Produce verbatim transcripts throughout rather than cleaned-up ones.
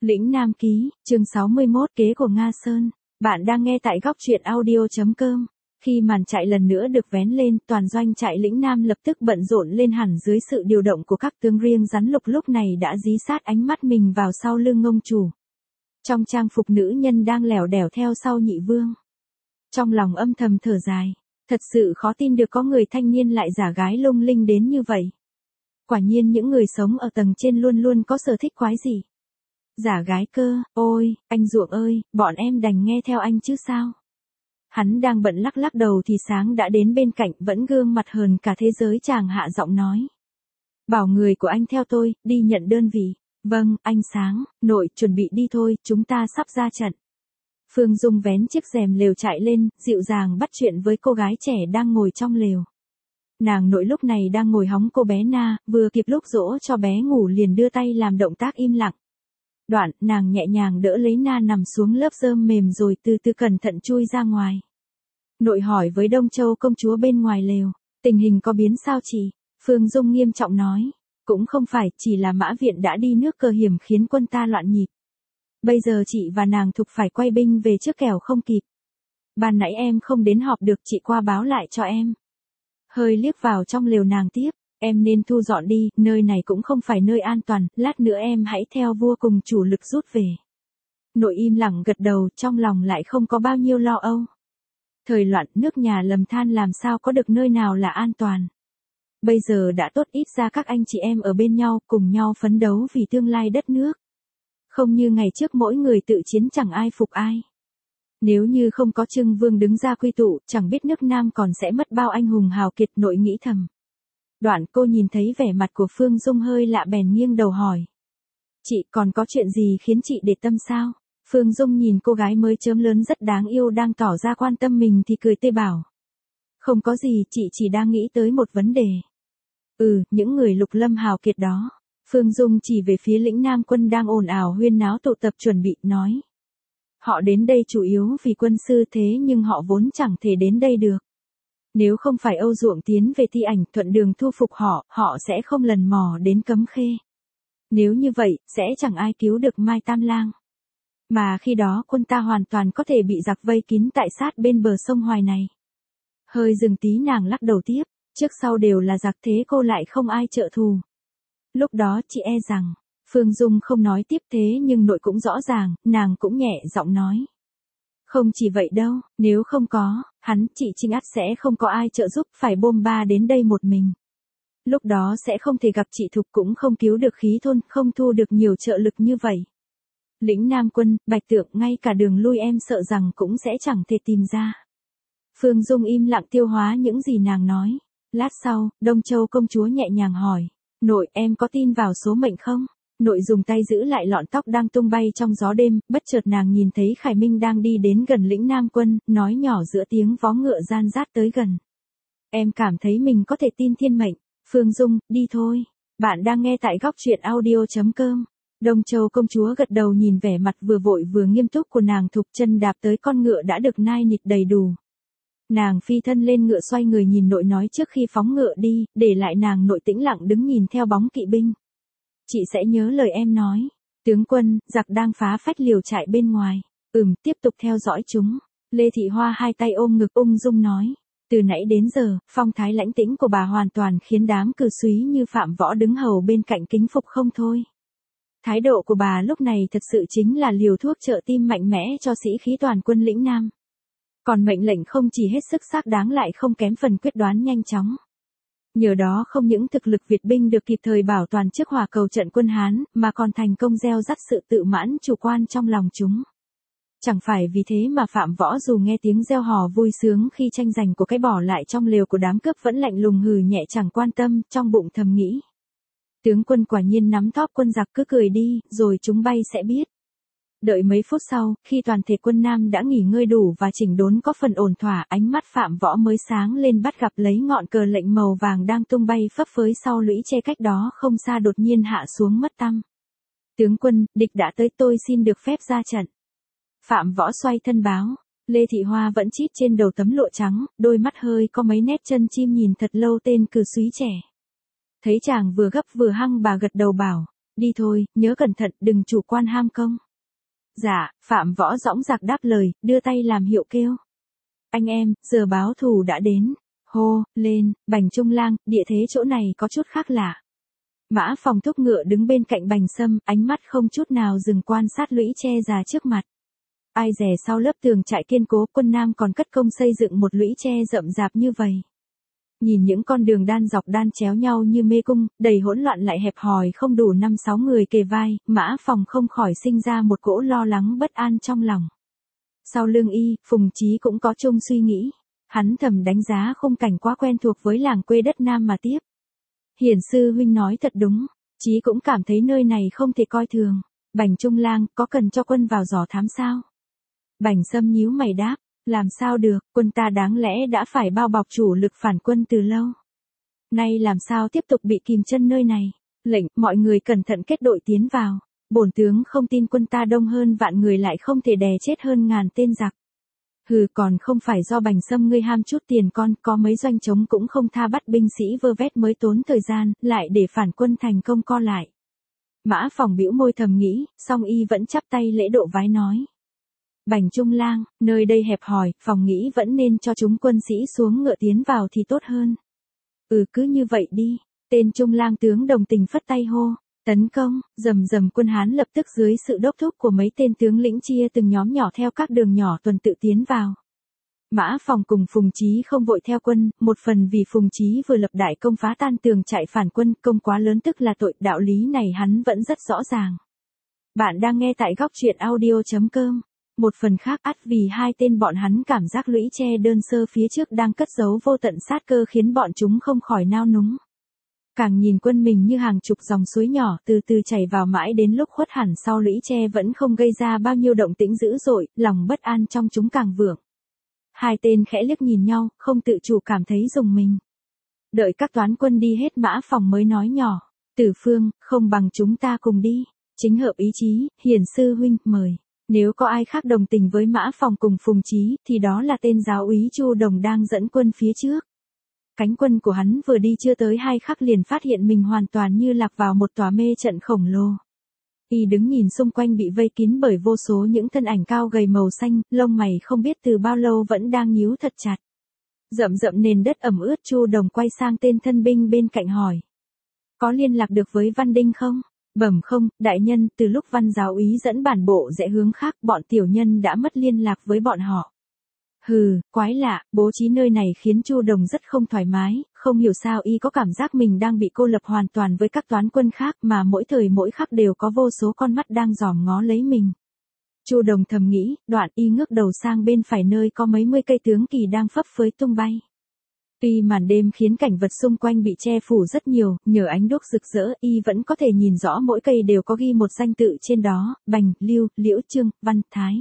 Lĩnh Nam Ký, chương sáu mươi mốt Kế của Nga Sơn. Bạn đang nghe tại góc truyện audio.com. Khi màn trại lần nữa được vén lên, toàn doanh trại Lĩnh Nam lập tức bận rộn lên hẳn dưới sự điều động của các tướng riêng rắn lục lúc này đã dí sát ánh mắt mình vào sau lưng ngông chủ. Trong trang phục nữ nhân đang lẻo đẻo theo sau nhị vương. Trong lòng âm thầm thở dài, thật sự khó tin được có người thanh niên lại giả gái lung linh đến như vậy. Quả nhiên những người sống ở tầng trên luôn luôn có sở thích quái gì. Giả gái cơ, ôi, anh ruộng ơi, bọn em đành nghe theo anh chứ sao. Hắn đang bận lắc lắc đầu thì Sáng đã đến bên cạnh vẫn gương mặt hờn cả thế giới chàng hạ giọng nói. Bảo người của anh theo tôi, đi nhận đơn vị. Vâng, anh Sáng, nội, chuẩn bị đi thôi, chúng ta sắp ra trận. Phương Dung vén chiếc rèm lều trại lên, dịu dàng bắt chuyện với cô gái trẻ đang ngồi trong lều. Nàng nội lúc này đang ngồi hóng cô bé Na, vừa kịp lúc dỗ cho bé ngủ liền đưa tay làm động tác im lặng. Đoạn, nàng nhẹ nhàng đỡ lấy Na nằm xuống lớp rơm mềm rồi từ từ cẩn thận chui ra ngoài. Nội hỏi với Đông Châu công chúa bên ngoài lều, tình hình có biến sao chị? Phương Dung nghiêm trọng nói, cũng không phải, chỉ là Mã Viện đã đi nước Cờ Hiểm khiến quân ta loạn nhịp. Bây giờ chị và nàng Thục phải quay binh về trước kẻo không kịp. Ban nãy em không đến họp được, chị qua báo lại cho em. Hơi liếc vào trong lều nàng tiếp, em nên thu dọn đi, nơi này cũng không phải nơi an toàn, lát nữa em hãy theo vua cùng chủ lực rút về. Nội im lặng gật đầu, trong lòng lại không có bao nhiêu lo âu. Thời loạn, nước nhà lầm than làm sao có được nơi nào là an toàn. Bây giờ đã tốt, ít ra các anh chị em ở bên nhau, cùng nhau phấn đấu vì tương lai đất nước. Không như ngày trước mỗi người tự chiến chẳng ai phục ai. Nếu như không có Trưng Vương đứng ra quy tụ, chẳng biết nước Nam còn sẽ mất bao anh hùng hào kiệt, nội nghĩ thầm. Đoạn cô nhìn thấy vẻ mặt của Phương Dung hơi lạ bèn nghiêng đầu hỏi. Chị còn có chuyện gì khiến chị để tâm sao? Phương Dung nhìn cô gái mới chớm lớn rất đáng yêu đang tỏ ra quan tâm mình thì cười tươi bảo. Không có gì, chị chỉ đang nghĩ tới một vấn đề. Ừ, những người lục lâm hào kiệt đó. Phương Dung chỉ về phía Lĩnh Nam quân đang ồn ào huyên náo tụ tập chuẩn bị, nói. Họ đến đây chủ yếu vì quân sư thế nhưng họ vốn chẳng thể đến đây được. Nếu không phải Âu Duộng tiến về Thi Ảnh thuận đường thu phục họ, họ sẽ không lần mò đến Cấm Khê. Nếu như vậy, sẽ chẳng ai cứu được Mai Tam Lang. Mà khi đó quân ta hoàn toàn có thể bị giặc vây kín tại sát bên bờ sông Hoài này. Hơi dừng tí nàng lắc đầu tiếp, trước sau đều là giặc thế cô lại không ai trợ thù. Lúc đó chị e rằng, Phương Dung không nói tiếp thế nhưng nội cũng rõ ràng, nàng cũng nhẹ giọng nói. Không chỉ vậy đâu, nếu không có, hắn, chị Trinh ắt sẽ không có ai trợ giúp, phải bôm ba đến đây một mình. Lúc đó sẽ không thể gặp chị Thục, cũng không cứu được Khí Thôn, không thu được nhiều trợ lực như vậy. Lĩnh Nam quân, Bạch Tượng, ngay cả đường lui em sợ rằng cũng sẽ chẳng thể tìm ra. Phương Dung im lặng tiêu hóa những gì nàng nói. Lát sau, Đông Châu công chúa nhẹ nhàng hỏi. Nội, em có tin vào số mệnh không? Nội dùng tay giữ lại lọn tóc đang tung bay trong gió đêm, bất chợt nàng nhìn thấy Khải Minh đang đi đến gần Lĩnh Nam quân, nói nhỏ giữa tiếng vó ngựa gian rát tới gần. Em cảm thấy mình có thể tin thiên mệnh. Phương Dung, đi thôi. Bạn đang nghe tại góc truyện audio.com. Đông Châu công chúa gật đầu nhìn vẻ mặt vừa vội vừa nghiêm túc của nàng Thục, chân đạp tới con ngựa đã được nai nịt đầy đủ. Nàng phi thân lên ngựa xoay người nhìn nội nói trước khi phóng ngựa đi, để lại nàng nội tĩnh lặng đứng nhìn theo bóng kỵ binh. Chị sẽ nhớ lời em nói. Tướng quân, giặc đang phá phách liều trại bên ngoài. Ừm, tiếp tục theo dõi chúng. Lê Thị Hoa hai tay ôm ngực ung dung nói. Từ nãy đến giờ, phong thái lãnh tĩnh của bà hoàn toàn khiến đám cử súy như Phạm Võ đứng hầu bên cạnh kính phục không thôi. Thái độ của bà lúc này thật sự chính là liều thuốc trợ tim mạnh mẽ cho sĩ khí toàn quân Lĩnh Nam. Còn mệnh lệnh không chỉ hết sức xác đáng lại không kém phần quyết đoán nhanh chóng. Nhờ đó không những thực lực Việt binh được kịp thời bảo toàn trước hỏa cầu trận quân Hán, mà còn thành công gieo rắc sự tự mãn chủ quan trong lòng chúng. Chẳng phải vì thế mà Phạm Võ dù nghe tiếng reo hò vui sướng khi tranh giành của cái bỏ lại trong lều của đám cướp vẫn lạnh lùng hừ nhẹ chẳng quan tâm, trong bụng thầm nghĩ. Tướng quân quả nhiên nắm thóp quân giặc, cứ cười đi, rồi chúng bay sẽ biết. Đợi mấy phút sau, khi toàn thể quân Nam đã nghỉ ngơi đủ và chỉnh đốn có phần ổn thỏa, ánh mắt Phạm Võ mới sáng lên bắt gặp lấy ngọn cờ lệnh màu vàng đang tung bay phấp phới sau lũy tre cách đó không xa đột nhiên hạ xuống mất tăm. Tướng quân, địch đã tới, tôi xin được phép ra trận. Phạm Võ xoay thân báo, Lê Thị Hoa vẫn chít trên đầu tấm lụa trắng, đôi mắt hơi có mấy nét chân chim nhìn thật lâu tên cử súy trẻ. Thấy chàng vừa gấp vừa hăng bà gật đầu bảo, Đi thôi, nhớ cẩn thận, đừng chủ quan ham công. Dạ, Phạm Võ dõng dạc đáp lời, đưa tay làm hiệu kêu. Anh em, giờ báo thù đã đến. Hô, lên, Bành Trung Lang, địa thế chỗ này có chút khác lạ. Mã Phòng thúc ngựa đứng bên cạnh Bành Sâm, ánh mắt không chút nào dừng quan sát lũy tre già trước mặt. Ai dè sau lớp tường trại kiên cố, quân Nam còn cất công xây dựng một lũy tre rậm rạp như vậy. Nhìn những con đường đan dọc đan chéo nhau như mê cung, đầy hỗn loạn lại hẹp hòi không đủ năm sáu người kề vai, Mã Phòng không khỏi sinh ra một cỗ lo lắng bất an trong lòng. Sau lưng y, Phùng Chí cũng có chung suy nghĩ. Hắn thầm đánh giá khung cảnh quá quen thuộc với làng quê đất Nam mà tiếp. Hiển sư huynh nói thật đúng, Chí cũng cảm thấy nơi này không thể coi thường. Bành Trung Lang, có cần cho quân vào dò thám sao? Bành Sâm nhíu mày đáp, làm sao được, quân ta đáng lẽ đã phải bao bọc chủ lực phản quân từ lâu. Nay làm sao tiếp tục bị kìm chân nơi này? Lệnh, mọi người cẩn thận kết đội tiến vào. Bổn tướng không tin quân ta đông hơn vạn người lại không thể đè chết hơn ngàn tên giặc. Hừ, còn không phải do Bành Sâm ngươi ham chút tiền con, có mấy doanh trống cũng không tha bắt binh sĩ vơ vét mới tốn thời gian, lại để phản quân thành công co lại. Mã Phòng bĩu môi thầm nghĩ, song y vẫn chắp tay lễ độ vái nói. Bành Trung Lang, nơi đây hẹp hòi, Phòng nghĩ vẫn nên cho chúng quân sĩ xuống ngựa tiến vào thì tốt hơn. Ừ, cứ như vậy đi. Tên Trung Lang tướng đồng tình phất tay hô. Tấn công, rầm rầm quân Hán lập tức dưới sự đốc thúc của mấy tên tướng lĩnh chia từng nhóm nhỏ theo các đường nhỏ tuần tự tiến vào. Mã Phòng cùng Phùng Chí không vội theo quân, một phần vì Phùng Chí vừa lập đại công phá tan tường trại phản quân, công quá lớn tức là tội, đạo lý này hắn vẫn rất rõ ràng. Bạn đang nghe tại góc truyện audio chấm com. Một phần khác ắt vì hai tên bọn hắn cảm giác lũy tre đơn sơ phía trước đang cất giấu vô tận sát cơ khiến bọn chúng không khỏi nao núng. Càng nhìn quân mình như hàng chục dòng suối nhỏ từ từ chảy vào mãi đến lúc khuất hẳn sau lũy tre vẫn không gây ra bao nhiêu động tĩnh dữ dội, lòng bất an trong chúng càng vượng. Hai tên khẽ liếc nhìn nhau, không tự chủ cảm thấy rùng mình. Đợi các toán quân đi hết Mã Phòng mới nói nhỏ, Tử Phương, không bằng chúng ta cùng đi, chính hợp ý chí, Hiển sư huynh, mời. Nếu có ai khác đồng tình với Mã Phòng cùng Phùng Chí, thì đó là tên giáo úy Chu Đồng đang dẫn quân phía trước. Cánh quân của hắn vừa đi chưa tới hai khắc liền phát hiện mình hoàn toàn như lạc vào một tòa mê trận khổng lồ. Y đứng nhìn xung quanh bị vây kín bởi vô số những thân ảnh cao gầy màu xanh, lông mày không biết từ bao lâu vẫn đang nhíu thật chặt. Rậm rậm nền đất ẩm ướt, Chu Đồng quay sang tên thân binh bên cạnh hỏi. Có liên lạc được với Văn Đinh không? Bẩm không, đại nhân, từ lúc Văn giáo úy dẫn bản bộ rẽ hướng khác, bọn tiểu nhân đã mất liên lạc với bọn họ. Hừ, quái lạ, bố trí nơi này khiến Chu Đồng rất không thoải mái, không hiểu sao y có cảm giác mình đang bị cô lập hoàn toàn với các toán quân khác mà mỗi thời mỗi khắc đều có vô số con mắt đang dòm ngó lấy mình. Chu Đồng thầm nghĩ, đoạn y ngước đầu sang bên phải nơi có mấy mươi cây tướng kỳ đang phấp phới tung bay. Tuy màn đêm khiến cảnh vật xung quanh bị che phủ rất nhiều, nhờ ánh đuốc rực rỡ, y vẫn có thể nhìn rõ mỗi cây đều có ghi một danh tự trên đó, Bành, Lưu, Liễu, Trương, Văn, Thái.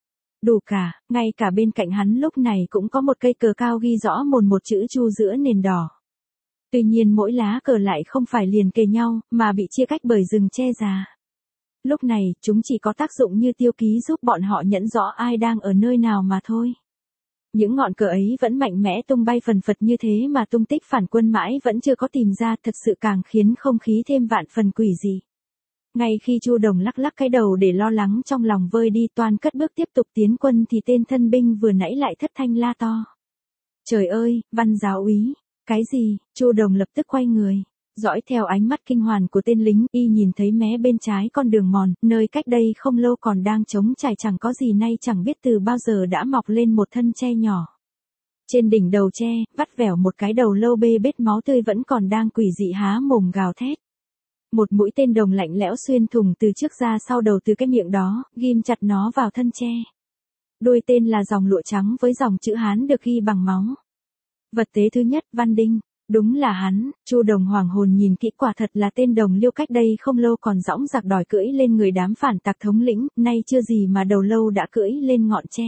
Đủ cả, ngay cả bên cạnh hắn lúc này cũng có một cây cờ cao ghi rõ mồn một chữ Chu giữa nền đỏ. Tuy nhiên mỗi lá cờ lại không phải liền kề nhau, mà bị chia cách bởi rừng tre già. Lúc này, chúng chỉ có tác dụng như tiêu ký giúp bọn họ nhận rõ ai đang ở nơi nào mà thôi. Những ngọn cờ ấy vẫn mạnh mẽ tung bay phần phật như thế mà tung tích phản quân mãi vẫn chưa có tìm ra, thực sự càng khiến không khí thêm vạn phần quỷ dị. Ngay khi Chu Đồng lắc lắc cái đầu để lo lắng trong lòng vơi đi, toan cất bước tiếp tục tiến quân thì tên thân binh vừa nãy lại thất thanh la to. Trời ơi, Văn giáo úy, cái gì? Chu Đồng lập tức quay người, dõi theo ánh mắt kinh hoàn của tên lính, y nhìn thấy mé bên trái con đường mòn, nơi cách đây không lâu còn đang trống trải chẳng có gì nay chẳng biết từ bao giờ đã mọc lên một thân tre nhỏ. Trên đỉnh đầu tre, vắt vẻo một cái đầu lâu bê bết máu tươi vẫn còn đang quỷ dị há mồm gào thét. Một mũi tên đồng lạnh lẽo xuyên thủng từ trước ra sau đầu từ cái miệng đó, ghim chặt nó vào thân tre. Đuôi tên là dòng lụa trắng với dòng chữ Hán được ghi bằng máu. Vật tế thứ nhất, Văn Đinh. Đúng là hắn. Chu Đồng hoàng hồn nhìn kỹ, quả thật là tên đồng Liêu cách đây không lâu còn dõng dạc đòi cưỡi lên người đám phản tặc thống lĩnh, nay chưa gì mà đầu lâu đã cưỡi lên ngọn tre.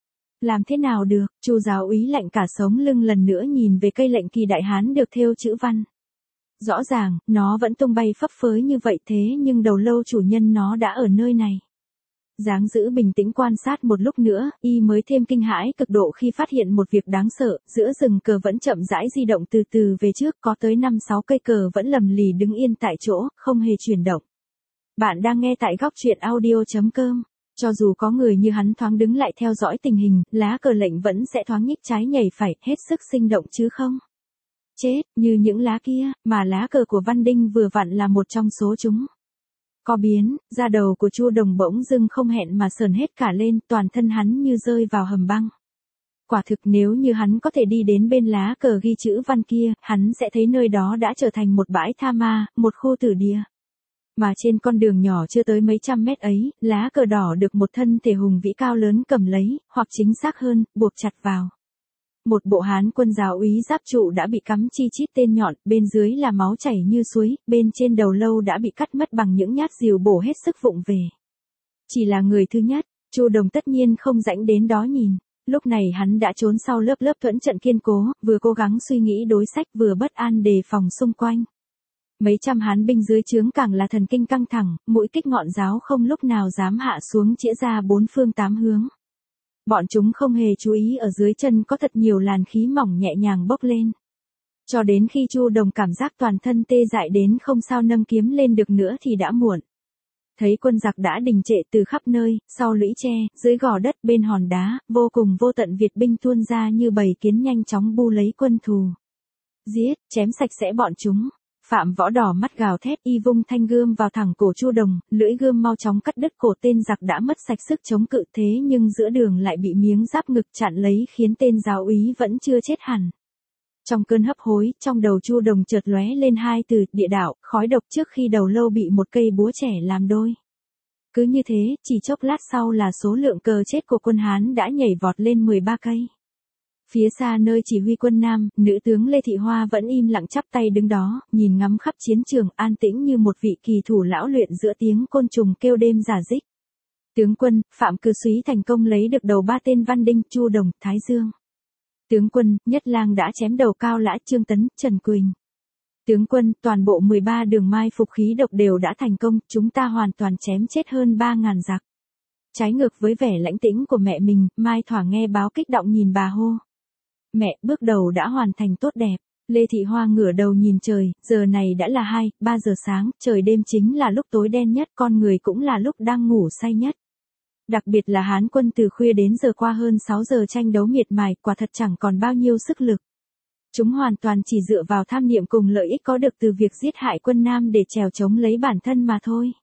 Làm thế nào được? Chu giáo úy lạnh cả sống lưng lần nữa nhìn về cây lệnh kỳ đại Hán được thêu chữ Văn. Rõ ràng, nó vẫn tung bay phấp phới như vậy thế nhưng đầu lâu chủ nhân nó đã ở nơi này. Dáng giữ bình tĩnh quan sát một lúc nữa, y mới thêm kinh hãi cực độ khi phát hiện một việc đáng sợ, giữa rừng cờ vẫn chậm rãi di động từ từ về trước, có tới năm sáu cây cờ vẫn lầm lì đứng yên tại chỗ, không hề chuyển động. Bạn đang nghe tại góc truyện audio.com. Cho dù có người như hắn thoáng đứng lại theo dõi tình hình, lá cờ lệnh vẫn sẽ thoáng nhích trái nhảy phải, hết sức sinh động chứ không. Chết, như những lá kia, mà lá cờ của Văn Đinh vừa vặn là một trong số chúng. Có biến, da đầu của Chu Đồng bỗng dưng không hẹn mà sờn hết cả lên, toàn thân hắn như rơi vào hầm băng. Quả thực nếu như hắn có thể đi đến bên lá cờ ghi chữ văn kia, hắn sẽ thấy nơi đó đã trở thành một bãi tha ma, một khu tử địa. Mà trên con đường nhỏ chưa tới mấy trăm mét ấy, lá cờ đỏ được một thân thể hùng vĩ cao lớn cầm lấy, hoặc chính xác hơn, buộc chặt vào. Một bộ Hán quân giáo úy giáp trụ đã bị cắm chi chít tên nhọn, bên dưới là máu chảy như suối, bên trên đầu lâu đã bị cắt mất bằng những nhát rìu bổ hết sức vụng về. Chỉ là người thứ nhất, Chu Đồng tất nhiên không rảnh đến đó nhìn. Lúc này hắn đã trốn sau lớp lớp thuẫn trận kiên cố, vừa cố gắng suy nghĩ đối sách vừa bất an đề phòng xung quanh. Mấy trăm Hán binh dưới trướng càng là thần kinh căng thẳng, mũi kích ngọn giáo không lúc nào dám hạ xuống chĩa ra bốn phương tám hướng. Bọn chúng không hề chú ý ở dưới chân có thật nhiều làn khí mỏng nhẹ nhàng bốc lên. Cho đến khi Chu Đồng cảm giác toàn thân tê dại đến không sao nâng kiếm lên được nữa thì đã muộn. Thấy quân giặc đã đình trệ từ khắp nơi, sau lũy tre, dưới gò đất bên hòn đá, vô cùng vô tận Việt binh tuôn ra như bầy kiến nhanh chóng bu lấy quân thù. Giết, chém sạch sẽ bọn chúng. Phạm Võ đỏ mắt gào thét y vung thanh gươm vào thẳng cổ Chu Đồng, lưỡi gươm mau chóng cắt đứt cổ tên giặc đã mất sạch sức chống cự thế nhưng giữa đường lại bị miếng giáp ngực chặn lấy khiến tên giáo úy vẫn chưa chết hẳn. Trong cơn hấp hối, trong đầu Chu Đồng chợt lóe lên hai từ địa đạo, khói độc trước khi đầu lâu bị một cây búa trẻ làm đôi. Cứ như thế, chỉ chốc lát sau là số lượng cờ chết của quân Hán đã nhảy vọt lên mười ba cây. Phía xa nơi chỉ huy quân Nam, nữ tướng Lê Thị Hoa vẫn im lặng chắp tay đứng đó, nhìn ngắm khắp chiến trường an tĩnh như một vị kỳ thủ lão luyện giữa tiếng côn trùng kêu đêm rả rích. Tướng quân, Phạm Cừ Súy thành công lấy được đầu ba tên Văn Đinh, Chu Đồng, Thái Dương. Tướng quân, Nhất Lang đã chém đầu Cao Lã, Trương Tấn, Trần Quỳnh. Tướng quân, toàn bộ mười ba đường mai phục khí độc đều đã thành công, chúng ta hoàn toàn chém chết hơn ba ngàn giặc. Trái ngược với vẻ lãnh tĩnh của mẹ mình, Mai Thỏa nghe báo kích động nhìn bà hô. Mẹ, bước đầu đã hoàn thành tốt đẹp. Lê Thị Hoa ngửa đầu nhìn trời, giờ này đã là hai, ba giờ sáng, trời đêm chính là lúc tối đen nhất, con người cũng là lúc đang ngủ say nhất. Đặc biệt là Hán quân từ khuya đến giờ qua hơn sáu giờ tranh đấu miệt mài, quả thật chẳng còn bao nhiêu sức lực. Chúng hoàn toàn chỉ dựa vào tham niệm cùng lợi ích có được từ việc giết hại quân Nam để trèo chống lấy bản thân mà thôi.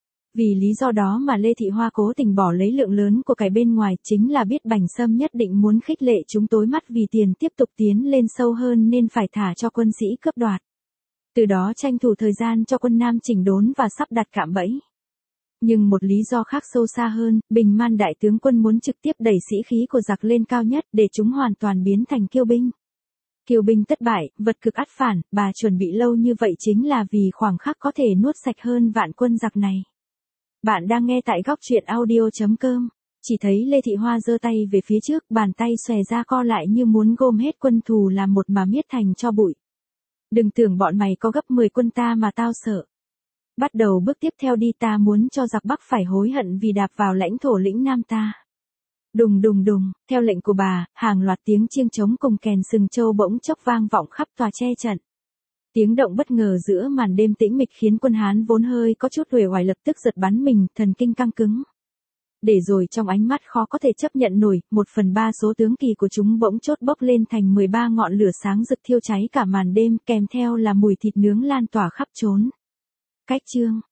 Vì lý do đó mà Lê Thị Hoa cố tình bỏ lấy lượng lớn của cải bên ngoài, chính là biết Bành Sâm nhất định muốn khích lệ chúng tối mắt vì tiền tiếp tục tiến lên sâu hơn nên phải thả cho quân sĩ cướp đoạt. Từ đó tranh thủ thời gian cho quân Nam chỉnh đốn và sắp đặt cạm bẫy. Nhưng một lý do khác sâu xa hơn, Bình Man đại tướng quân muốn trực tiếp đẩy sĩ khí của giặc lên cao nhất để chúng hoàn toàn biến thành kiêu binh. Kiêu binh thất bại, vật cực ắt phản, bà chuẩn bị lâu như vậy chính là vì khoảng khắc có thể nuốt sạch hơn vạn quân giặc này. Bạn đang nghe tại góc truyện audio.com. Chỉ thấy Lê Thị Hoa giơ tay về phía trước, bàn tay xòe ra co lại như muốn gom hết quân thù làm một mà miết thành cho bụi. Đừng tưởng bọn mày có gấp mười quân ta mà tao sợ. Bắt đầu bước tiếp theo đi, ta muốn cho giặc Bắc phải hối hận vì đạp vào lãnh thổ lĩnh Nam ta. Đùng đùng đùng, theo lệnh của bà, hàng loạt tiếng chiêng trống cùng kèn sừng châu bỗng chốc vang vọng khắp tòa che trận. Tiếng động bất ngờ giữa màn đêm tĩnh mịch khiến quân Hán vốn hơi có chút uể oải lập tức giật bắn mình, thần kinh căng cứng. Để rồi trong ánh mắt khó có thể chấp nhận nổi, một phần ba số tướng kỳ của chúng bỗng chốt bốc lên thành mười ba ngọn lửa sáng rực thiêu cháy cả màn đêm, kèm theo là mùi thịt nướng lan tỏa khắp chốn. Cách chương,